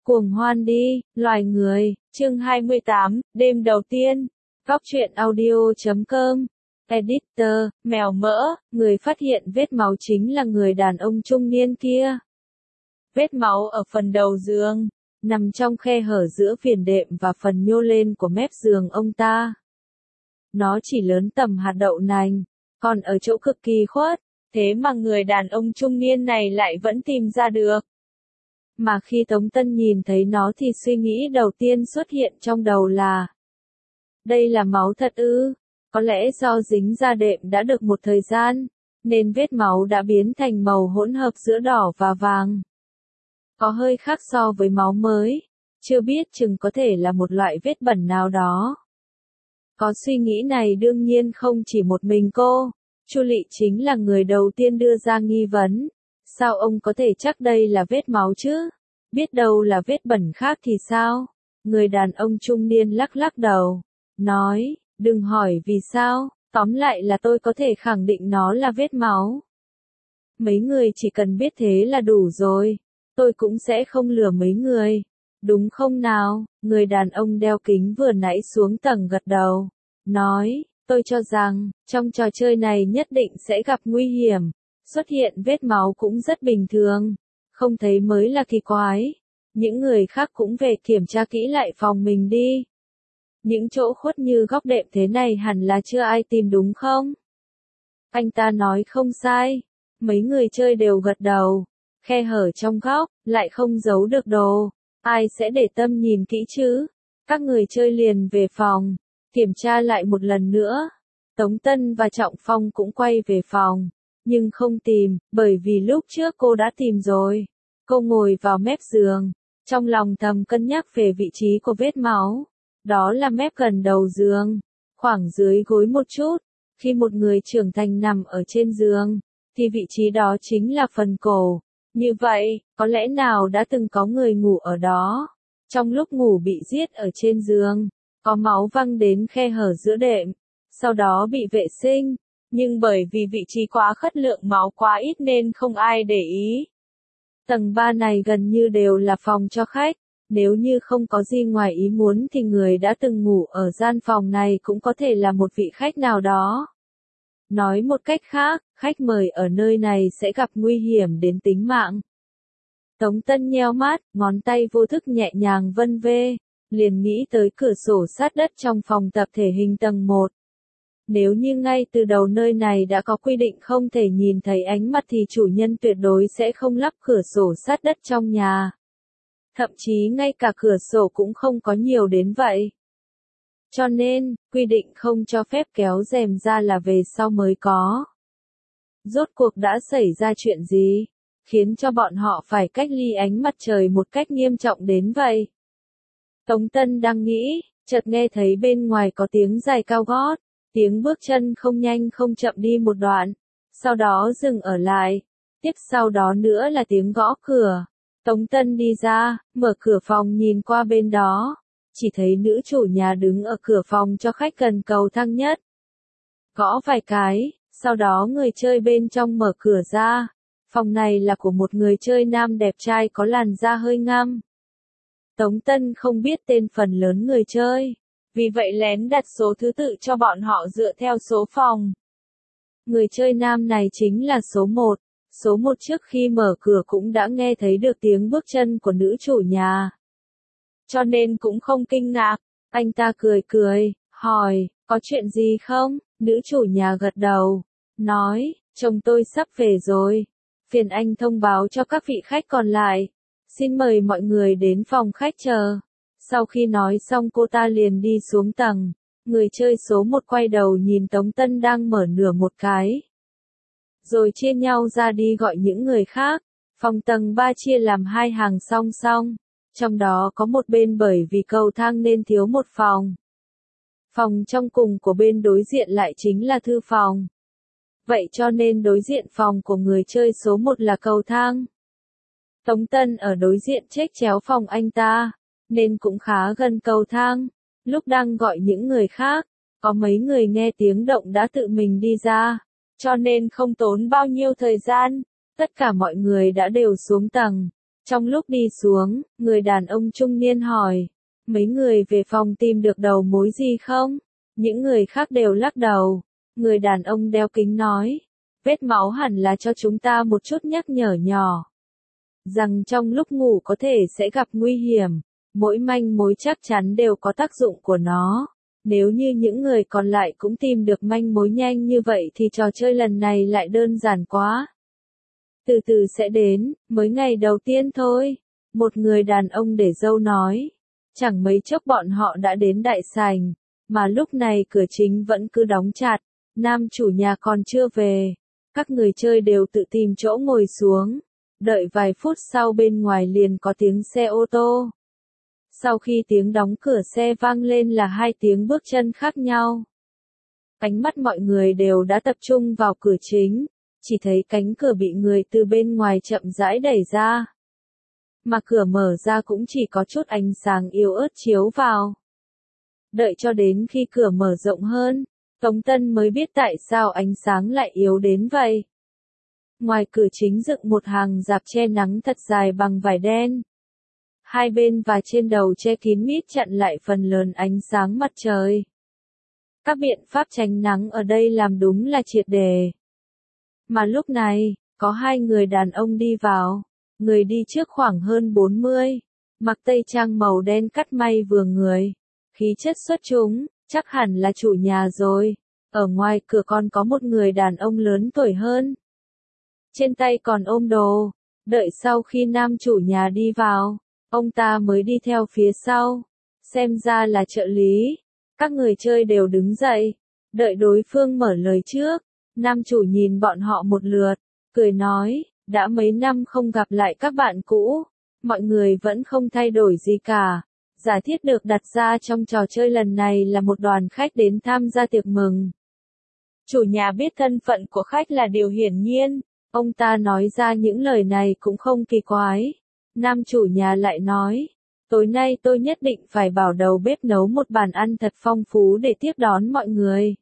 Cuồng hoan đi, loài người, chương 28, đêm đầu tiên. Góc truyện audio.com. Editor, mèo mỡ, người phát hiện vết máu chính là người đàn ông trung niên kia. Vết máu ở phần đầu giường, nằm trong khe hở giữa viền đệm và phần nhô lên của mép giường ông ta. Nó chỉ lớn tầm hạt đậu nành, còn ở chỗ cực kỳ khuất, thế mà người đàn ông trung niên này lại vẫn tìm ra được. Mà khi Tống Tân nhìn thấy nó thì suy nghĩ đầu tiên xuất hiện trong đầu là: đây là máu thật ư? Có lẽ do dính da đệm đã được một thời gian, nên vết máu đã biến thành màu hỗn hợp giữa đỏ và vàng. Có hơi khác so với máu mới, chưa biết chừng có thể là một loại vết bẩn nào đó. Có suy nghĩ này đương nhiên không chỉ một mình cô, Chu Lị chính là người đầu tiên đưa ra nghi vấn. Sao ông có thể chắc đây là vết máu chứ? Biết đâu là vết bẩn khác thì sao? Người đàn ông trung niên lắc lắc đầu, nói, đừng hỏi vì sao, tóm lại là tôi có thể khẳng định nó là vết máu. Mấy người chỉ cần biết thế là đủ rồi, tôi cũng sẽ không lừa mấy người. Đúng không nào? Người đàn ông đeo kính vừa nãy xuống tầng gật đầu, nói, tôi cho rằng, trong trò chơi này nhất định sẽ gặp nguy hiểm. Xuất hiện vết máu cũng rất bình thường, không thấy mới là kỳ quái. Những người khác cũng về kiểm tra kỹ lại phòng mình đi. Những chỗ khuất như góc đệm thế này hẳn là chưa ai tìm đúng không? Anh ta nói không sai. Mấy người chơi đều gật đầu. Khe hở trong góc, lại không giấu được đồ. Ai sẽ để tâm nhìn kỹ chứ? Các người chơi liền về phòng, kiểm tra lại một lần nữa. Tống Tân và Trọng Phong cũng quay về phòng. Nhưng không tìm, bởi vì lúc trước cô đã tìm rồi. Cô ngồi vào mép giường, trong lòng thầm cân nhắc về vị trí của vết máu. Đó là mép gần đầu giường, khoảng dưới gối một chút. Khi một người trưởng thành nằm ở trên giường, thì vị trí đó chính là phần cổ. Như vậy, có lẽ nào đã từng có người ngủ ở đó. Trong lúc ngủ bị giết ở trên giường, có máu văng đến khe hở giữa đệm, sau đó bị vệ sinh. Nhưng bởi vì vị trí quá khất lượng máu quá ít nên không ai để ý. Tầng 3 này gần như đều là phòng cho khách. Nếu như không có gì ngoài ý muốn thì người đã từng ngủ ở gian phòng này cũng có thể là một vị khách nào đó. Nói một cách khác, khách mời ở nơi này sẽ gặp nguy hiểm đến tính mạng. Tống Tân nheo mắt, ngón tay vô thức nhẹ nhàng vân vê, liền nghĩ tới cửa sổ sát đất trong phòng tập thể hình tầng 1. Nếu như ngay từ đầu nơi này đã có quy định không thể nhìn thấy ánh mặt thì chủ nhân tuyệt đối sẽ không lắp cửa sổ sát đất trong nhà. Thậm chí ngay cả cửa sổ cũng không có nhiều đến vậy. Cho nên, quy định không cho phép kéo rèm ra là về sau mới có. Rốt cuộc đã xảy ra chuyện gì, khiến cho bọn họ phải cách ly ánh mặt trời một cách nghiêm trọng đến vậy? Tống Tân đang nghĩ, chợt nghe thấy bên ngoài có tiếng giày cao gót. Tiếng bước chân không nhanh không chậm đi một đoạn, sau đó dừng ở lại. Tiếp sau đó nữa là tiếng gõ cửa. Tống Tân đi ra, mở cửa phòng nhìn qua bên đó. Chỉ thấy nữ chủ nhà đứng ở cửa phòng cho khách gần cầu thang nhất. Gõ vài cái, sau đó người chơi bên trong mở cửa ra. Phòng này là của một người chơi nam đẹp trai có làn da hơi ngăm. Tống Tân không biết tên phần lớn người chơi. Vì vậy lén đặt số thứ tự cho bọn họ dựa theo số phòng. Người chơi nam này chính là số 1. Số 1 trước khi mở cửa cũng đã nghe thấy được tiếng bước chân của nữ chủ nhà. Cho nên cũng không kinh ngạc. Anh ta cười cười, hỏi, có chuyện gì không? Nữ chủ nhà gật đầu, nói, chồng tôi sắp về rồi. Phiền anh thông báo cho các vị khách còn lại. Xin mời mọi người đến phòng khách chờ. Sau khi nói xong cô ta liền đi xuống tầng. Người chơi số 1 quay đầu nhìn Tống Tân đang mở nửa một cái. Rồi chia nhau ra đi gọi những người khác. Phòng tầng 3 chia làm 2 hàng song song. Trong đó có một bên bởi vì cầu thang nên thiếu một phòng. Phòng trong cùng của bên đối diện lại chính là thư phòng. Vậy cho nên đối diện phòng của người chơi số 1 là cầu thang. Tống Tân ở đối diện chếch chéo phòng anh ta, nên cũng khá gần cầu thang. Lúc đang gọi những người khác, có mấy người nghe tiếng động đã tự mình đi ra, cho nên không tốn bao nhiêu thời gian. Tất cả mọi người đã đều xuống tầng. Trong lúc đi xuống, người đàn ông trung niên hỏi, mấy người về phòng tìm được đầu mối gì không? Những người khác đều lắc đầu. Người đàn ông đeo kính nói, vết máu hẳn là cho chúng ta một chút nhắc nhở nhỏ. Rằng trong lúc ngủ có thể sẽ gặp nguy hiểm, mỗi manh mối chắc chắn đều có tác dụng của nó. Nếu như những người còn lại cũng tìm được manh mối nhanh như vậy thì trò chơi lần này lại đơn giản quá. Từ từ sẽ đến, mới ngày đầu tiên thôi. Một người đàn ông để râu nói. Chẳng mấy chốc bọn họ đã đến đại sảnh, mà lúc này cửa chính vẫn cứ đóng chặt, nam chủ nhà còn chưa về. Các người chơi đều tự tìm chỗ ngồi xuống. Đợi vài phút sau bên ngoài liền có tiếng xe ô tô. Sau khi tiếng đóng cửa xe vang lên là hai tiếng bước chân khác nhau. Ánh mắt mọi người đều đã tập trung vào cửa chính, chỉ thấy cánh cửa bị người từ bên ngoài chậm rãi đẩy ra. Mà cửa mở ra cũng chỉ có chút ánh sáng yếu ớt chiếu vào. Đợi cho đến khi cửa mở rộng hơn, Tống Tân mới biết tại sao ánh sáng lại yếu đến vậy. Ngoài cửa chính dựng một hàng rạp che nắng thật dài bằng vải đen. Hai bên và trên đầu che kín mít chặn lại phần lớn ánh sáng mặt trời. Các biện pháp tránh nắng ở đây làm đúng là triệt để. Mà lúc này, có hai người đàn ông đi vào. Người đi trước khoảng hơn 40, mặc tây trang màu đen cắt may vừa người. Khí chất xuất chúng, chắc hẳn là chủ nhà rồi. Ở ngoài cửa còn có một người đàn ông lớn tuổi hơn. Trên tay còn ôm đồ. Đợi sau khi nam chủ nhà đi vào, ông ta mới đi theo phía sau. Xem ra là trợ lý. Các người chơi đều đứng dậy. Đợi đối phương mở lời trước. Nam chủ nhìn bọn họ một lượt. Cười nói, đã mấy năm không gặp lại các bạn cũ. Mọi người vẫn không thay đổi gì cả. Giả thiết được đặt ra trong trò chơi lần này là một đoàn khách đến tham gia tiệc mừng. Chủ nhà biết thân phận của khách là điều hiển nhiên. Ông ta nói ra những lời này cũng không kỳ quái. Nam chủ nhà lại nói, tối nay tôi nhất định phải bảo đầu bếp nấu một bàn ăn thật phong phú để tiếp đón mọi người.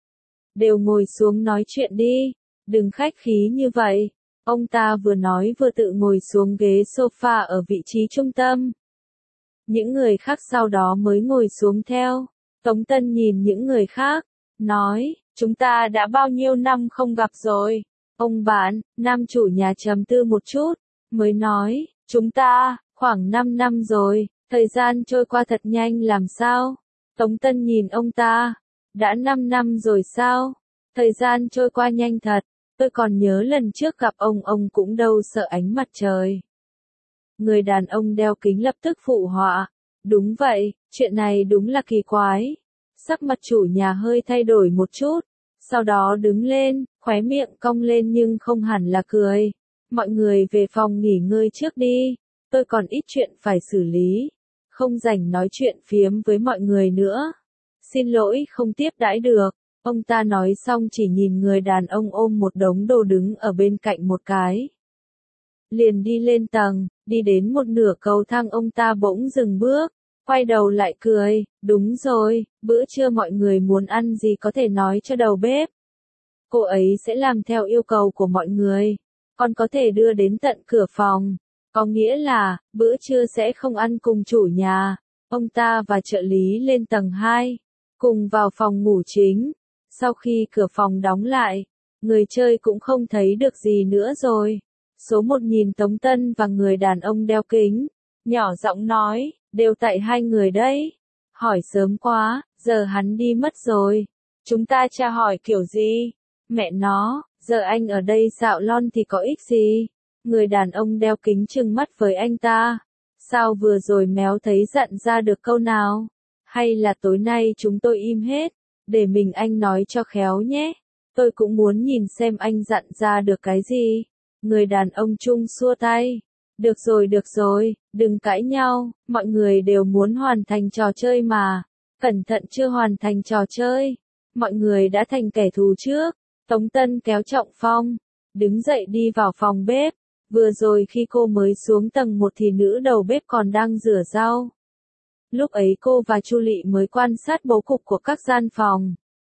Đều ngồi xuống nói chuyện đi, đừng khách khí như vậy. Ông ta vừa nói vừa tự ngồi xuống ghế sofa ở vị trí trung tâm. Những người khác sau đó mới ngồi xuống theo. Tống Tân nhìn những người khác, nói, chúng ta đã bao nhiêu năm không gặp rồi. Ông bạn, nam chủ nhà trầm tư một chút, mới nói, chúng ta, khoảng 5 năm rồi, thời gian trôi qua thật nhanh làm sao? Tống Tân nhìn ông ta, đã 5 năm rồi sao? Thời gian trôi qua nhanh thật, tôi còn nhớ lần trước gặp ông cũng đâu sợ ánh mặt trời. Người đàn ông đeo kính lập tức phụ họa, đúng vậy, chuyện này đúng là kỳ quái. Sắc mặt chủ nhà hơi thay đổi một chút, sau đó đứng lên, khóe miệng cong lên nhưng không hẳn là cười. Mọi người về phòng nghỉ ngơi trước đi, tôi còn ít chuyện phải xử lý, không rảnh nói chuyện phiếm với mọi người nữa. Xin lỗi không tiếp đãi được, ông ta nói xong chỉ nhìn người đàn ông ôm một đống đồ đứng ở bên cạnh một cái. Liền đi lên tầng, đi đến một nửa cầu thang ông ta bỗng dừng bước, quay đầu lại cười, đúng rồi, bữa trưa mọi người muốn ăn gì có thể nói cho đầu bếp. Cô ấy sẽ làm theo yêu cầu của mọi người, còn có thể đưa đến tận cửa phòng. Có nghĩa là, bữa trưa sẽ không ăn cùng chủ nhà. Ông ta và trợ lý lên tầng 2, cùng vào phòng ngủ chính. Sau khi cửa phòng đóng lại, người chơi cũng không thấy được gì nữa rồi. Số 1 nhìn Tống Tân và người đàn ông đeo kính, nhỏ giọng nói, đều tại hai người đấy. Hỏi sớm quá, giờ hắn đi mất rồi. Chúng ta tra hỏi kiểu gì? Mẹ nó, giờ anh ở đây xạo lon thì có ích gì? Người đàn ông đeo kính trừng mắt với anh ta. Sao vừa rồi méo thấy dặn ra được câu nào? Hay là tối nay chúng tôi im hết, để mình anh nói cho khéo nhé. Tôi cũng muốn nhìn xem anh dặn ra được cái gì. Người đàn ông trung xua tay. Được rồi, đừng cãi nhau, mọi người đều muốn hoàn thành trò chơi mà. Cẩn thận chưa hoàn thành trò chơi. Mọi người đã thành kẻ thù trước. Tống Tân kéo Trọng Phong, đứng dậy đi vào phòng bếp. Vừa rồi khi cô mới xuống tầng 1 thì nữ đầu bếp còn đang rửa rau. Lúc ấy cô và Chu Lị mới quan sát bố cục của các gian phòng.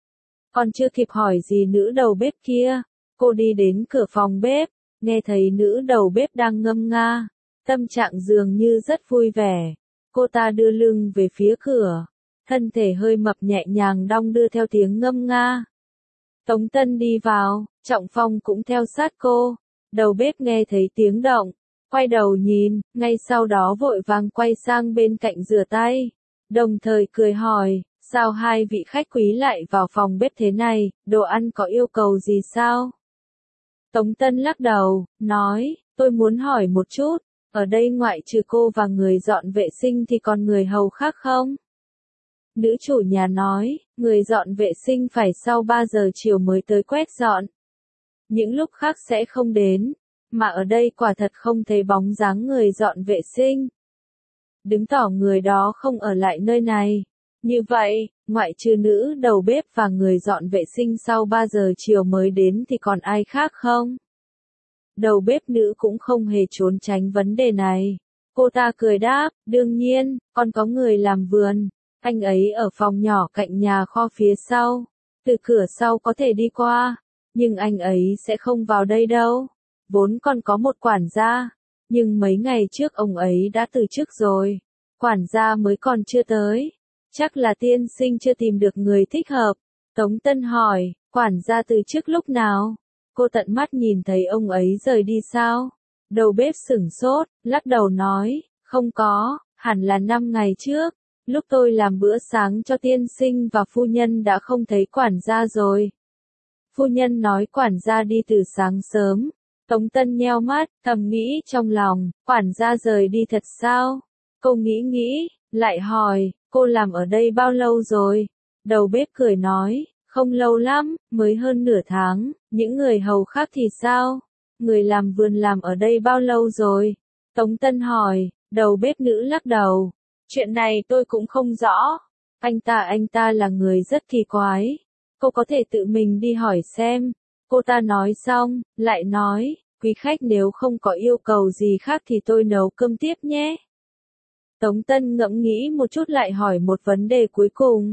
Còn chưa kịp hỏi gì nữ đầu bếp kia, cô đi đến cửa phòng bếp, nghe thấy nữ đầu bếp đang ngâm nga. Tâm trạng dường như rất vui vẻ. Cô ta đưa lưng về phía cửa, thân thể hơi mập nhẹ nhàng đong đưa theo tiếng ngâm nga. Tống Tân đi vào, Trọng Phong cũng theo sát cô. Đầu bếp nghe thấy tiếng động, quay đầu nhìn, ngay sau đó vội vàng quay sang bên cạnh rửa tay, đồng thời cười hỏi, sao hai vị khách quý lại vào phòng bếp thế này, đồ ăn có yêu cầu gì sao? Tống Tân lắc đầu, nói, tôi muốn hỏi một chút, ở đây ngoại trừ cô và người dọn vệ sinh thì còn người hầu khác không? Nữ chủ nhà nói, người dọn vệ sinh phải sau 3 giờ chiều mới tới quét dọn. Những lúc khác sẽ không đến, mà ở đây quả thật không thấy bóng dáng người dọn vệ sinh. Đứng tỏ người đó không ở lại nơi này. Như vậy, ngoại trừ nữ đầu bếp và người dọn vệ sinh sau 3 giờ chiều mới đến thì còn ai khác không? Đầu bếp nữ cũng không hề trốn tránh vấn đề này. Cô ta cười đáp, đương nhiên, còn có người làm vườn. Anh ấy ở phòng nhỏ cạnh nhà kho phía sau. Từ cửa sau có thể đi qua. Nhưng anh ấy sẽ không vào đây đâu. Vốn còn có một quản gia. Nhưng mấy ngày trước ông ấy đã từ chức rồi. Quản gia mới còn chưa tới. Chắc là tiên sinh chưa tìm được người thích hợp. Tống Tân hỏi, quản gia từ chức lúc nào? Cô tận mắt nhìn thấy ông ấy rời đi sao? Đầu bếp sửng sốt, lắc đầu nói, không có, hẳn là 5 ngày trước. Lúc tôi làm bữa sáng cho tiên sinh và phu nhân đã không thấy quản gia rồi. Phu nhân nói quản gia đi từ sáng sớm. Tống Tân nheo mắt, thầm nghĩ trong lòng, quản gia rời đi thật sao? Cô nghĩ, lại hỏi, cô làm ở đây bao lâu rồi? Đầu bếp cười nói, không lâu lắm, mới hơn nửa tháng, những người hầu khác thì sao? Người làm vườn làm ở đây bao lâu rồi? Tống Tân hỏi, đầu bếp nữ lắc đầu. Chuyện này tôi cũng không rõ. Anh ta là người rất kỳ quái. Cô có thể tự mình đi hỏi xem. Cô ta nói xong, lại nói, quý khách nếu không có yêu cầu gì khác thì tôi nấu cơm tiếp nhé. Tống Tân ngẫm nghĩ một chút lại hỏi một vấn đề cuối cùng.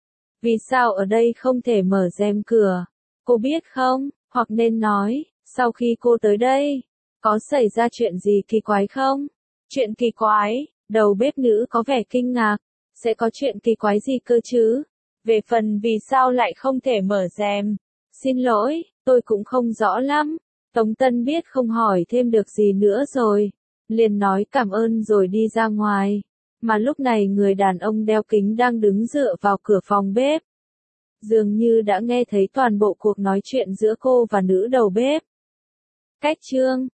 Vì sao ở đây không thể mở rèm cửa? Cô biết không? Hoặc nên nói, sau khi cô tới đây, có xảy ra chuyện gì kỳ quái không? Chuyện kỳ quái, đầu bếp nữ có vẻ kinh ngạc. Sẽ có chuyện kỳ quái gì cơ chứ? Về phần vì sao lại không thể mở rèm? Xin lỗi, tôi cũng không rõ lắm. Tống Tân biết không hỏi thêm được gì nữa rồi. Liền nói cảm ơn rồi đi ra ngoài. Mà lúc này người đàn ông đeo kính đang đứng dựa vào cửa phòng bếp. Dường như đã nghe thấy toàn bộ cuộc nói chuyện giữa cô và nữ đầu bếp. Cách chương